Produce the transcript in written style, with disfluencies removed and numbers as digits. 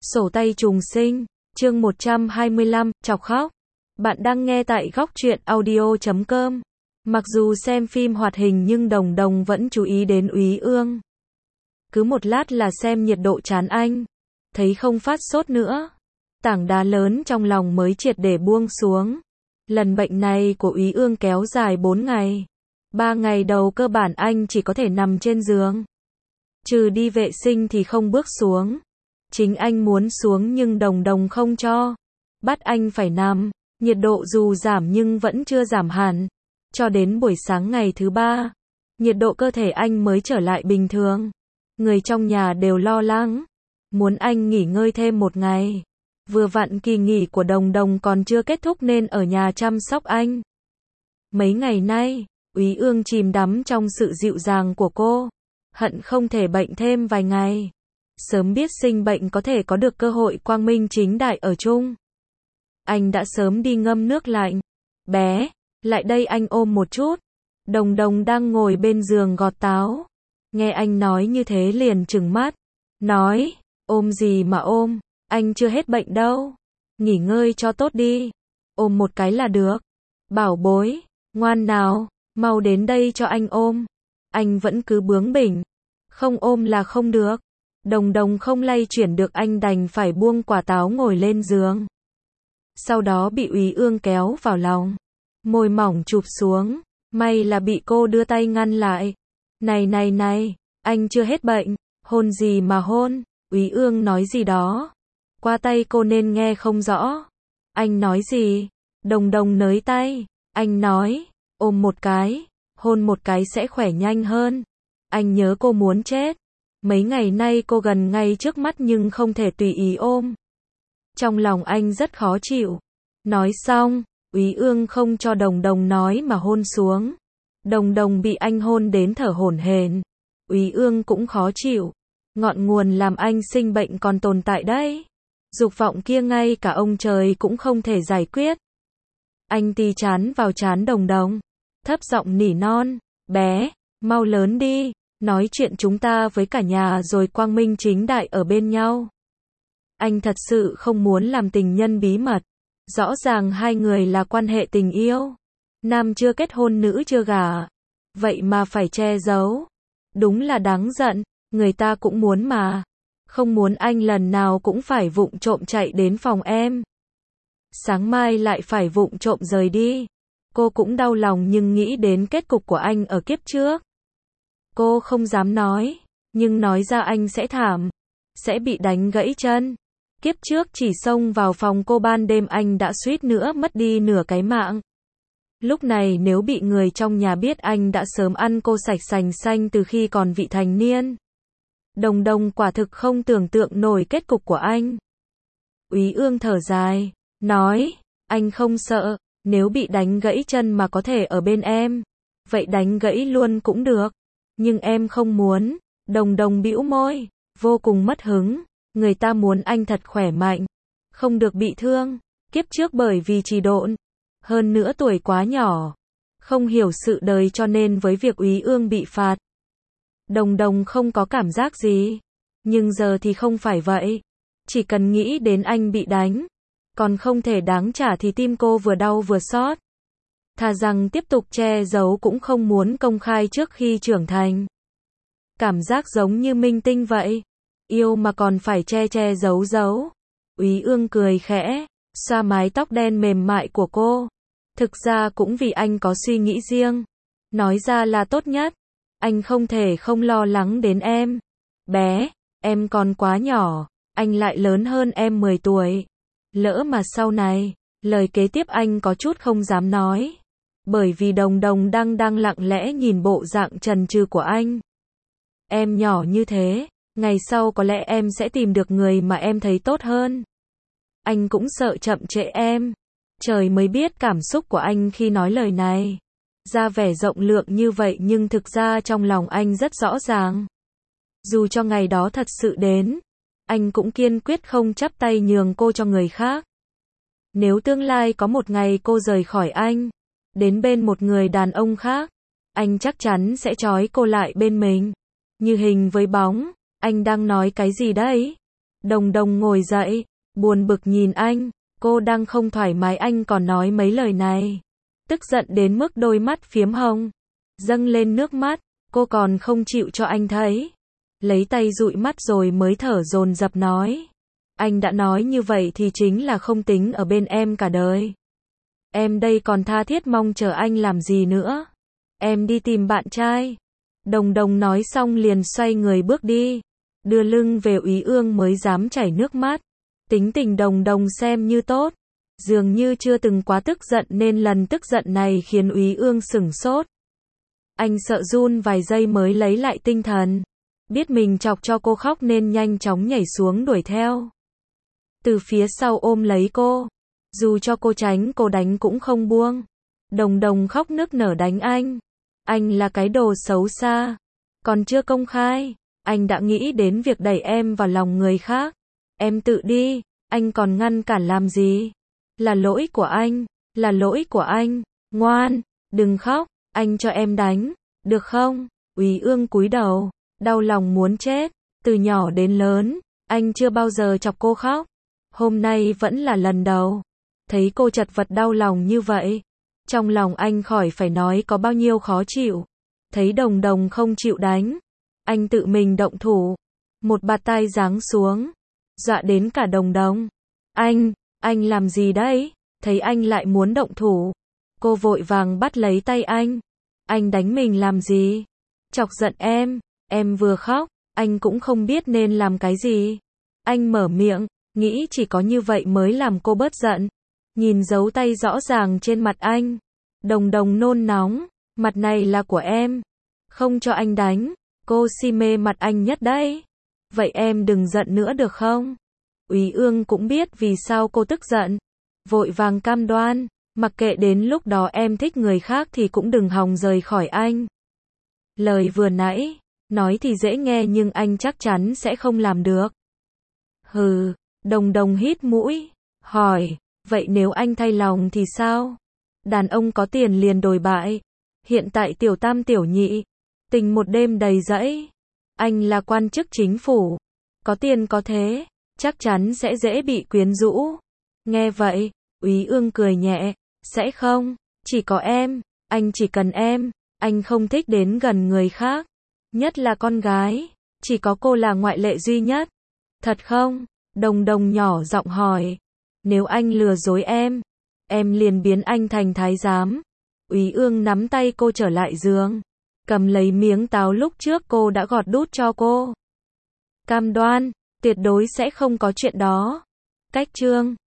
Sổ tay trùng sinh, chương 125, chọc khóc. Bạn đang nghe tại góc truyện audio.com. Mặc dù xem phim hoạt hình nhưng Đồng Đồng vẫn chú ý đến Úy Ương. Cứ một lát là xem nhiệt độ trán anh. Thấy không phát sốt nữa. Tảng đá lớn trong lòng mới triệt để buông xuống. Lần bệnh này của Úy Ương kéo dài 4 ngày. 3 ngày đầu cơ bản anh chỉ có thể nằm trên giường. Trừ đi vệ sinh thì không bước xuống. Chính anh muốn xuống nhưng Đồng Đồng không cho. Bắt anh phải nằm. Nhiệt độ dù giảm nhưng vẫn chưa giảm hẳn. Cho đến buổi sáng ngày thứ 3, nhiệt độ cơ thể anh mới trở lại bình thường. Người trong nhà đều lo lắng. Muốn anh nghỉ ngơi thêm một ngày. Vừa vặn kỳ nghỉ của Đồng Đồng còn chưa kết thúc nên ở nhà chăm sóc anh. Mấy ngày nay, Úy Ương chìm đắm trong sự dịu dàng của cô. Hận không thể bệnh thêm vài ngày. Sớm biết sinh bệnh có thể có được cơ hội quang minh chính đại ở chung. Anh đã sớm đi ngâm nước lạnh. Bé, lại đây anh ôm một chút. Đồng Đồng đang ngồi bên giường gọt táo. Nghe anh nói như thế liền trừng mắt. Nói, ôm gì mà ôm, anh chưa hết bệnh đâu. Nghỉ ngơi cho tốt đi. Ôm một cái là được. Bảo bối, ngoan nào, mau đến đây cho anh ôm. Anh vẫn cứ bướng bỉnh. Không ôm là không được. Đồng Đồng không lay chuyển được anh đành phải buông quả táo ngồi lên giường. Sau đó bị Úy Ương kéo vào lòng. Môi mỏng chụp xuống. May là bị cô đưa tay ngăn lại. Này, anh chưa hết bệnh. Hôn gì mà hôn. Úy Ương nói gì đó. Qua tay cô nên nghe không rõ. Anh nói gì? Đồng Đồng nới tay. Anh nói, ôm một cái. Hôn một cái sẽ khỏe nhanh hơn. Anh nhớ cô muốn chết. Mấy ngày nay cô gần ngay trước mắt nhưng không thể tùy ý ôm. Trong lòng anh rất khó chịu. Nói xong, Úy Ương không cho Đồng Đồng nói mà hôn xuống. Đồng Đồng bị anh hôn đến thở hổn hển. Úy Ương cũng khó chịu. Ngọn nguồn làm anh sinh bệnh còn tồn tại đấy. Dục vọng kia ngay cả ông trời cũng không thể giải quyết. Anh tì chán vào trán Đồng Đồng. Thấp giọng nỉ non. Bé, mau lớn đi. Nói chuyện chúng ta với cả nhà rồi quang minh chính đại ở bên nhau. Anh thật sự không muốn làm tình nhân bí mật. Rõ ràng hai người là quan hệ tình yêu. Nam chưa kết hôn nữ chưa gả. Vậy mà phải che giấu. Đúng là đáng giận. Người ta cũng muốn mà. Không muốn anh lần nào cũng phải vụng trộm chạy đến phòng em. Sáng mai lại phải vụng trộm rời đi. Cô cũng đau lòng nhưng nghĩ đến kết cục của anh ở kiếp trước. Cô không dám nói, nhưng nói ra anh sẽ thảm, sẽ bị đánh gãy chân. Kiếp trước chỉ xông vào phòng cô ban đêm anh đã suýt nữa mất đi nửa cái mạng. Lúc này nếu bị người trong nhà biết anh đã sớm ăn cô sạch sành xanh từ khi còn vị thành niên. Đồng Đồng quả thực không tưởng tượng nổi kết cục của anh. Úy Ương thở dài, nói, anh không sợ, nếu bị đánh gãy chân mà có thể ở bên em, vậy đánh gãy luôn cũng được. Nhưng em không muốn. Đồng Đồng bĩu môi, vô cùng mất hứng. Người ta muốn anh thật khỏe mạnh, không được bị thương. Kiếp trước bởi vì trì độn, hơn nữa tuổi quá nhỏ, không hiểu sự đời cho nên với việc Úy Ương bị phạt, Đồng Đồng không có cảm giác gì. Nhưng giờ thì không phải vậy. Chỉ cần nghĩ đến anh bị đánh, còn không thể đáng trả thì tim cô vừa đau vừa xót. Thà rằng tiếp tục che giấu cũng không muốn công khai trước khi trưởng thành. Cảm giác giống như minh tinh vậy. Yêu mà còn phải che giấu. Úy Ương cười khẽ, xoa mái tóc đen mềm mại của cô. Thực ra cũng vì anh có suy nghĩ riêng. Nói ra là tốt nhất. Anh không thể không lo lắng đến em. Bé, em còn quá nhỏ. Anh lại lớn hơn em 10 tuổi. Lỡ mà sau này, lời kế tiếp anh có chút không dám nói. Bởi vì Đồng Đồng đang lặng lẽ nhìn bộ dạng chần chừ của anh. Em nhỏ như thế, ngày sau có lẽ em sẽ tìm được người mà em thấy tốt hơn. Anh cũng sợ chậm trễ em. Trời mới biết cảm xúc của anh khi nói lời này. Ra vẻ rộng lượng như vậy nhưng thực ra trong lòng anh rất rõ ràng. Dù cho ngày đó thật sự đến, anh cũng kiên quyết không chắp tay nhường cô cho người khác. Nếu tương lai có một ngày cô rời khỏi anh, đến bên một người đàn ông khác, anh chắc chắn sẽ trói cô lại bên mình. Như hình với bóng, anh đang nói cái gì đấy? Đồng Đồng ngồi dậy, buồn bực nhìn anh, cô đang không thoải mái anh còn nói mấy lời này. Tức giận đến mức đôi mắt phiếm hồng, dâng lên nước mắt, cô còn không chịu cho anh thấy. Lấy tay dụi mắt rồi mới thở dồn dập nói. Anh đã nói như vậy thì chính là không tính ở bên em cả đời. Em đây còn tha thiết mong chờ anh làm gì nữa. Em đi tìm bạn trai. Đồng Đồng nói xong liền xoay người bước đi. Đưa lưng về Úy Ương mới dám chảy nước mắt. Tính tình Đồng Đồng xem như tốt. Dường như chưa từng quá tức giận nên lần tức giận này khiến Úy Ương sửng sốt. Anh sợ run vài giây mới lấy lại tinh thần. Biết mình chọc cho cô khóc nên nhanh chóng nhảy xuống đuổi theo. Từ phía sau ôm lấy cô. Dù cho cô tránh cô đánh cũng không buông. Đồng Đồng khóc nức nở đánh anh. Anh là cái đồ xấu xa. Còn chưa công khai, anh đã nghĩ đến việc đẩy em vào lòng người khác. Em tự đi, anh còn ngăn cản làm gì? Là lỗi của anh, là lỗi của anh. Ngoan, đừng khóc, anh cho em đánh, được không? Úy Ương cúi đầu, đau lòng muốn chết. Từ nhỏ đến lớn, anh chưa bao giờ chọc cô khóc. Hôm nay vẫn là lần đầu. Thấy cô chật vật đau lòng như vậy, trong lòng anh khỏi phải nói có bao nhiêu khó chịu. Thấy Đồng Đồng không chịu đánh, anh tự mình động thủ. Một bạt tai giáng xuống, dọa đến cả Đồng Đồng. Anh làm gì đấy? Thấy anh lại muốn động thủ, cô vội vàng bắt lấy tay anh. Anh đánh mình làm gì? Chọc giận em vừa khóc, anh cũng không biết nên làm cái gì. Anh mở miệng, nghĩ chỉ có như vậy mới làm cô bớt giận. Nhìn dấu tay rõ ràng trên mặt anh, Đồng Đồng nôn nóng, mặt này là của em, không cho anh đánh, cô si mê mặt anh nhất đấy. Vậy em đừng giận nữa được không? Úy Ương cũng biết vì sao cô tức giận, vội vàng cam đoan, mặc kệ đến lúc đó em thích người khác thì cũng đừng hòng rời khỏi anh. Lời vừa nãy, nói thì dễ nghe nhưng anh chắc chắn sẽ không làm được. Hừ, Đồng Đồng hít mũi, hỏi. Vậy nếu anh thay lòng thì sao? Đàn ông có tiền liền đồi bại. Hiện tại tiểu tam tiểu nhị, tình một đêm đầy rẫy. Anh là quan chức chính phủ, có tiền có thế, chắc chắn sẽ dễ bị quyến rũ. Nghe vậy, Úy Ương cười nhẹ, sẽ không, chỉ có em, anh chỉ cần em, anh không thích đến gần người khác. Nhất là con gái, chỉ có cô là ngoại lệ duy nhất. Thật không? Đồng Đồng nhỏ giọng hỏi. Nếu anh lừa dối em liền biến anh thành thái giám. Úy Ương nắm tay cô trở lại giường, cầm lấy miếng táo lúc trước cô đã gọt đút cho cô. Cam đoan, tuyệt đối sẽ không có chuyện đó. Cách chương